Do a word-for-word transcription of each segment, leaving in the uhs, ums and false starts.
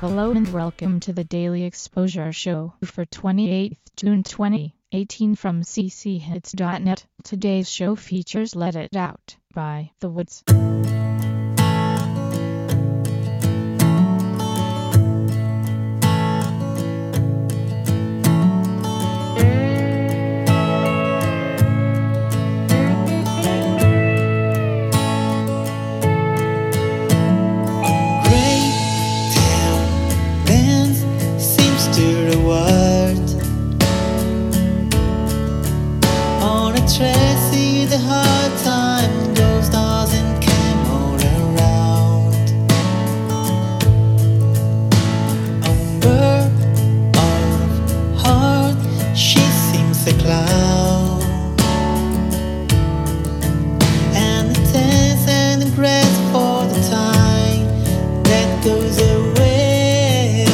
Hello and welcome to the Daily Exposure Show for twenty-eighth June twenty eighteen from c c hits dot net. Today's show features Let It Out by The Woods. See the hard time, those doesn't come all around. Umber of heart, she seems a cloud, and the tense and the grass for the time that goes away.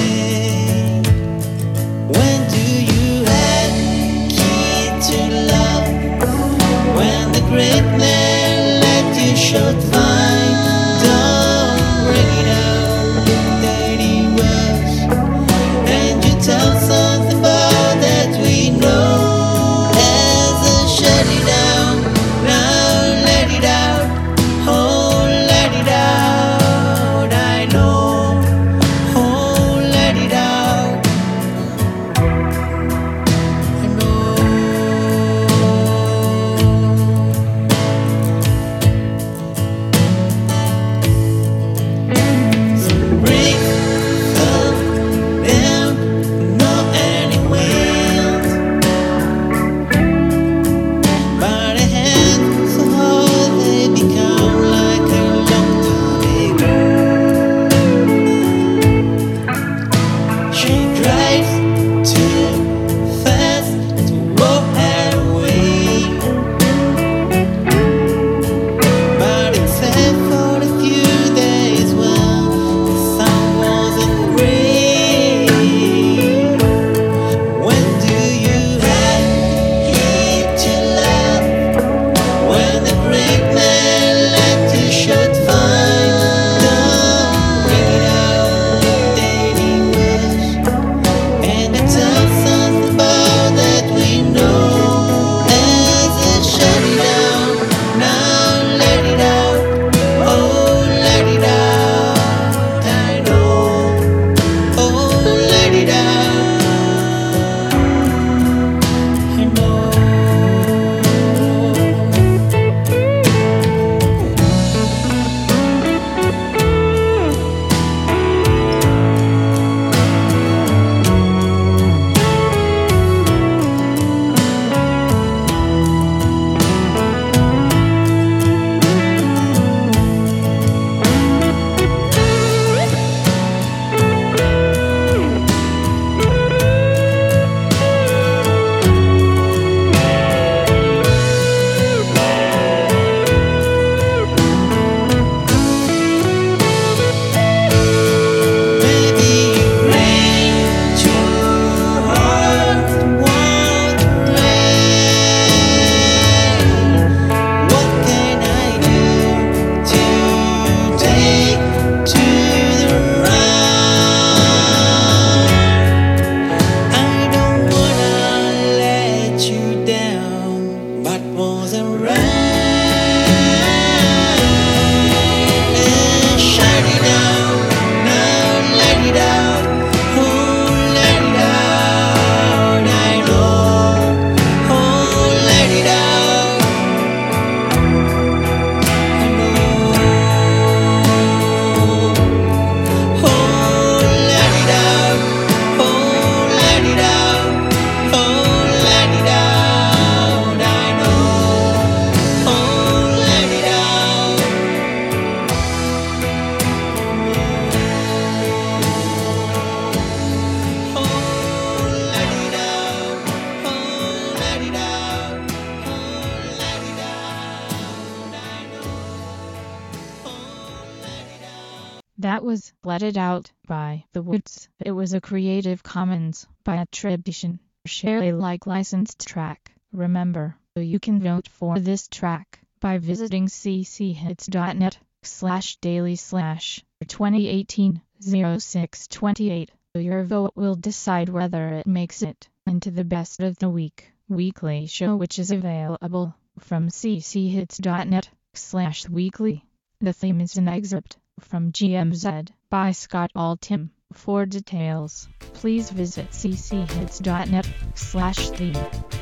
When do you have key to love? When the great man let you should find, don't bring it out that he was, and you tell something about that we know. As I shut it down, now let it out, oh let it out, I know, oh let it out, I know. That was Let It Out by The Woods. It was a Creative Commons by attribution, share Alike licensed track. Remember, you can vote for this track by visiting c c hits dot net slash daily slash twenty eighteen. zero six two eight. Your vote will decide whether it makes it into the best of the week weekly show, which is available from cchits.net slash weekly. The theme is an excerpt from G M Z by Scott Altham. For details, please visit cchits.net slash theme.